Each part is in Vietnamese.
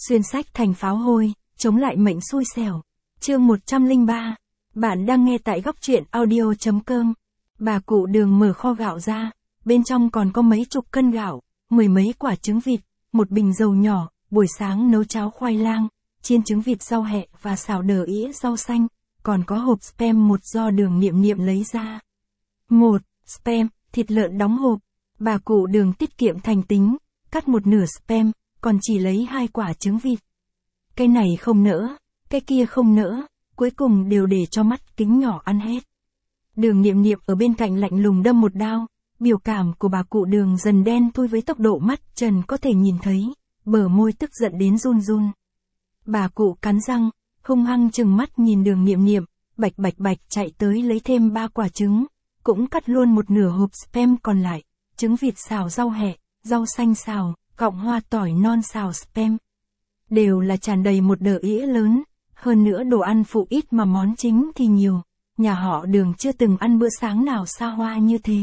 Xuyên sách thành pháo hôi, chống lại mệnh xui xẻo. Chương 103. Bạn đang nghe tại góc truyện audio.com. Bà cụ Đường mở kho gạo ra, bên trong còn có mấy chục cân gạo, mười mấy quả trứng vịt, một bình dầu nhỏ, buổi sáng nấu cháo khoai lang, chiên trứng vịt rau hẹ và xào đờ ĩa rau xanh, còn có hộp spam một do Đường Niệm Niệm lấy ra. 1. Spam, thịt lợn đóng hộp. Bà cụ Đường tiết kiệm thành tính, cắt một nửa spam, còn chỉ lấy 2 quả trứng vịt. Cái này không nỡ, cái kia không nỡ, cuối cùng đều để cho mắt kính nhỏ ăn hết. Đường Niệm Niệm ở bên cạnh lạnh lùng đâm một đao, biểu cảm của bà cụ Đường dần đen thui với tốc độ mắt trần có thể nhìn thấy, bờ môi tức giận đến run run. Bà cụ cắn răng, hung hăng trừng mắt nhìn Đường Niệm Niệm, bạch bạch bạch chạy tới lấy thêm 3 quả trứng, cũng cắt luôn một nửa hộp spam còn lại, trứng vịt xào rau hẹ, rau xanh xào, cọng hoa tỏi non xào spam. Đều là tràn đầy một đờ ĩa lớn, hơn nữa đồ ăn phụ ít mà món chính thì nhiều, nhà họ Đường chưa từng ăn bữa sáng nào xa hoa như thế.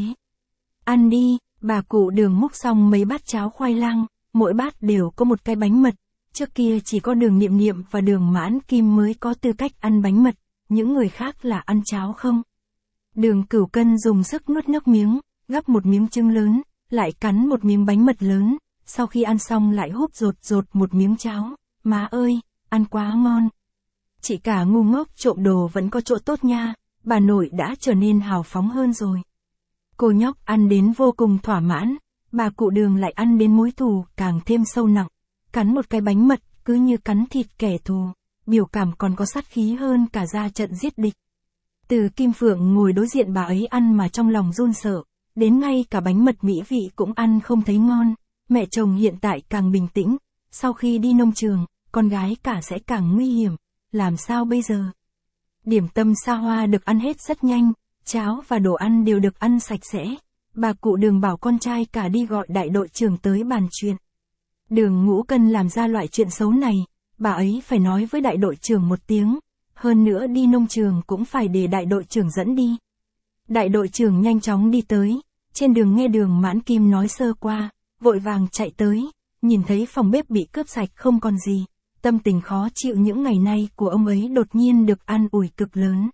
Ăn đi, bà cụ Đường múc xong mấy bát cháo khoai lang, mỗi bát đều có một cái bánh mật, trước kia chỉ có Đường Niệm Niệm và Đường Mãn Kim mới có tư cách ăn bánh mật, những người khác là ăn cháo không. Đường Cửu Cân dùng sức nuốt nước miếng, gắp một miếng trứng lớn, lại cắn một miếng bánh mật lớn, sau khi ăn xong lại húp rột một miếng cháo, má ơi, ăn quá ngon. Chị cả ngu ngốc trộm đồ vẫn có chỗ tốt nha, bà nội đã trở nên hào phóng hơn rồi. Cô nhóc ăn đến vô cùng thỏa mãn, bà cụ Đường lại ăn đến mối thù càng thêm sâu nặng, cắn một cái bánh mật cứ như cắn thịt kẻ thù, biểu cảm còn có sát khí hơn cả ra trận giết địch. Từ Kim Phượng ngồi đối diện bà ấy ăn mà trong lòng run sợ, đến ngay cả bánh mật mỹ vị cũng ăn không thấy ngon. Mẹ chồng hiện tại càng bình tĩnh, sau khi đi nông trường, con gái cả sẽ càng nguy hiểm, làm sao bây giờ? Điểm tâm xa hoa được ăn hết rất nhanh, cháo và đồ ăn đều được ăn sạch sẽ. Bà cụ Đường bảo con trai cả đi gọi đại đội trưởng tới bàn chuyện. Đường Ngũ Cân làm ra loại chuyện xấu này, bà ấy phải nói với đại đội trưởng một tiếng, hơn nữa đi nông trường cũng phải để đại đội trưởng dẫn đi. Đại đội trưởng nhanh chóng đi tới, trên đường nghe Đường Mãn Kim nói sơ qua, vội vàng chạy tới, nhìn thấy phòng bếp bị cướp sạch không còn gì, tâm tình khó chịu những ngày nay của ông ấy đột nhiên được an ủi cực lớn.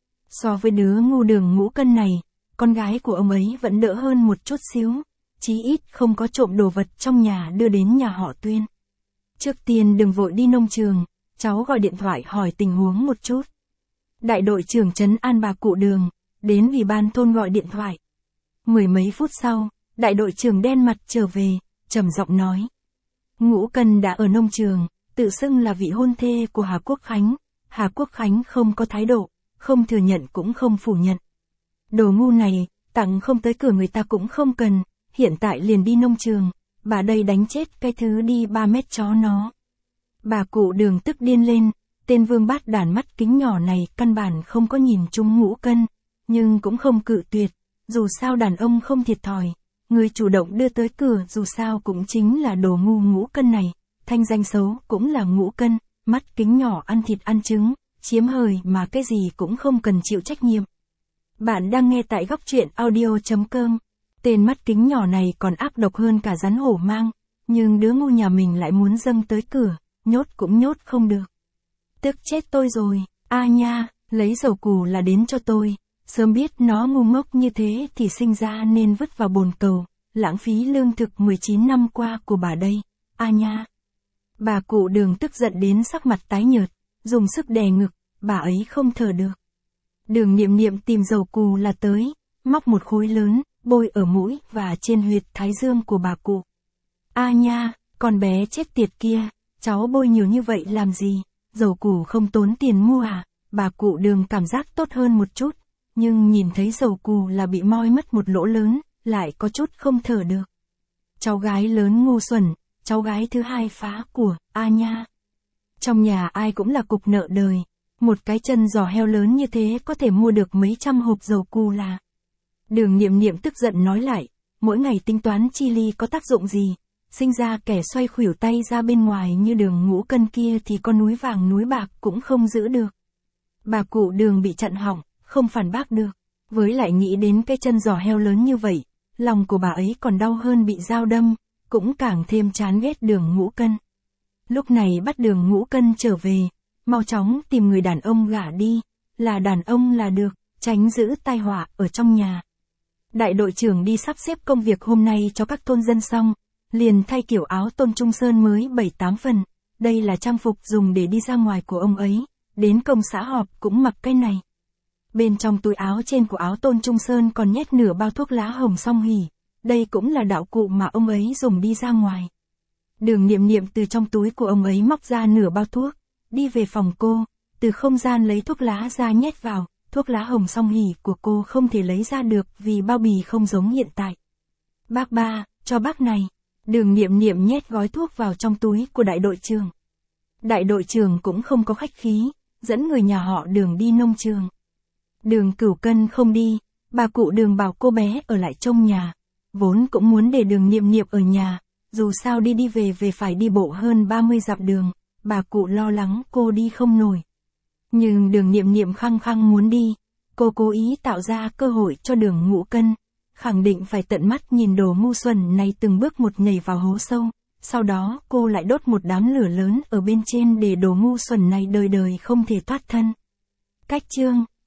So với đứa ngu Đường Ngũ Cân này, con gái của ông ấy vẫn đỡ hơn một chút xíu, chí ít không có trộm đồ vật trong nhà đưa đến nhà họ Tuyên. Trước tiên đừng vội đi nông trường, cháu gọi điện thoại hỏi tình huống một chút. Đại đội trưởng trấn an bà cụ Đường, đến ủy ban thôn gọi điện thoại. Mười mấy phút sau, đại đội trưởng đen mặt trở về, trầm giọng nói. Ngũ Cân đã ở nông trường, tự xưng là vị hôn thê của Hà Quốc Khánh. Hà Quốc Khánh không có thái độ, không thừa nhận cũng không phủ nhận. Đồ ngu này, tặng không tới cửa người ta cũng không cần, hiện tại liền đi nông trường, bà đây đánh chết cái thứ đi 3 mét chó nó. Bà cụ Đường tức điên lên, tên vương bát đàn mắt kính nhỏ này căn bản không có nhìn trúng Ngũ Cân, nhưng cũng không cự tuyệt, dù sao đàn ông không thiệt thòi. Người chủ động đưa tới cửa dù sao cũng chính là đồ ngu Ngũ Cân này, thanh danh xấu cũng là Ngũ Cân, mắt kính nhỏ ăn thịt ăn trứng, chiếm hời mà cái gì cũng không cần chịu trách nhiệm. Bạn đang nghe tại góc truyện audio.com, tên mắt kính nhỏ này còn ác độc hơn cả rắn hổ mang, nhưng đứa ngu nhà mình lại muốn dâng tới cửa, nhốt cũng nhốt không được. Tức chết tôi rồi, a nha, lấy dầu củ là đến cho tôi. Sớm biết nó ngu ngốc như thế thì sinh ra nên vứt vào bồn cầu, lãng phí lương thực 19 năm qua của bà đây, a nha. Bà cụ Đường tức giận đến sắc mặt tái nhợt, dùng sức đè ngực, bà ấy không thở được. Đường Niệm Niệm tìm dầu cù là tới, móc một khối lớn, bôi ở mũi và trên huyệt thái dương của bà cụ. A nha, con bé chết tiệt kia, cháu bôi nhiều như vậy làm gì, dầu cù không tốn tiền mua à? Bà cụ Đường cảm giác tốt hơn một chút. Nhưng nhìn thấy dầu cù là bị moi mất một lỗ lớn, lại có chút không thở được. Cháu gái lớn ngu xuẩn, cháu gái thứ hai phá của, a nha. Trong nhà ai cũng là cục nợ đời, một cái chân giò heo lớn như thế có thể mua được mấy trăm hộp dầu cù là. Đường Niệm Niệm tức giận nói lại, mỗi ngày tính toán chi ly có tác dụng gì, sinh ra kẻ xoay khuỷu tay ra bên ngoài như Đường Ngũ Cân kia thì có núi vàng núi bạc cũng không giữ được. Bà cụ Đường bị chặn họng, không phản bác được, với lại nghĩ đến cái chân giò heo lớn như vậy, lòng của bà ấy còn đau hơn bị dao đâm, cũng càng thêm chán ghét Đường Ngũ Cân. Lúc này bắt Đường Ngũ Cân trở về, mau chóng tìm người đàn ông gả đi, là đàn ông là được, tránh giữ tai họa ở trong nhà. Đại đội trưởng đi sắp xếp công việc hôm nay cho các thôn dân xong, liền thay kiểu áo Tôn Trung Sơn mới 7-8 phần, đây là trang phục dùng để đi ra ngoài của ông ấy, đến công xã họp cũng mặc cái này. Bên trong túi áo trên của áo Tôn Trung Sơn còn nhét nửa bao thuốc lá hồng song hỉ, đây cũng là đạo cụ mà ông ấy dùng đi ra ngoài. Đường Niệm Niệm từ trong túi của ông ấy móc ra nửa bao thuốc, đi về phòng cô, từ không gian lấy thuốc lá ra nhét vào, thuốc lá hồng song hỉ của cô không thể lấy ra được vì bao bì không giống hiện tại. Bác ba, cho bác này. Đường Niệm Niệm nhét gói thuốc vào trong túi của đại đội trưởng. Đại đội trưởng cũng không có khách khí, dẫn người nhà họ Đường đi nông trường. Đường Cửu Cân không đi, bà cụ Đường bảo cô bé ở lại trông nhà, vốn cũng muốn để Đường Niệm Niệm ở nhà, dù sao đi về phải đi bộ hơn 30 dặm đường, bà cụ lo lắng cô đi không nổi. Nhưng Đường Niệm Niệm khăng khăng muốn đi, cô cố ý tạo ra cơ hội cho Đường Ngũ Cân, khẳng định phải tận mắt nhìn đồ ngu xuẩn này từng bước một nhảy vào hố sâu, sau đó cô lại đốt một đám lửa lớn ở bên trên để đồ ngu xuẩn này đời đời không thể thoát thân. Cách chương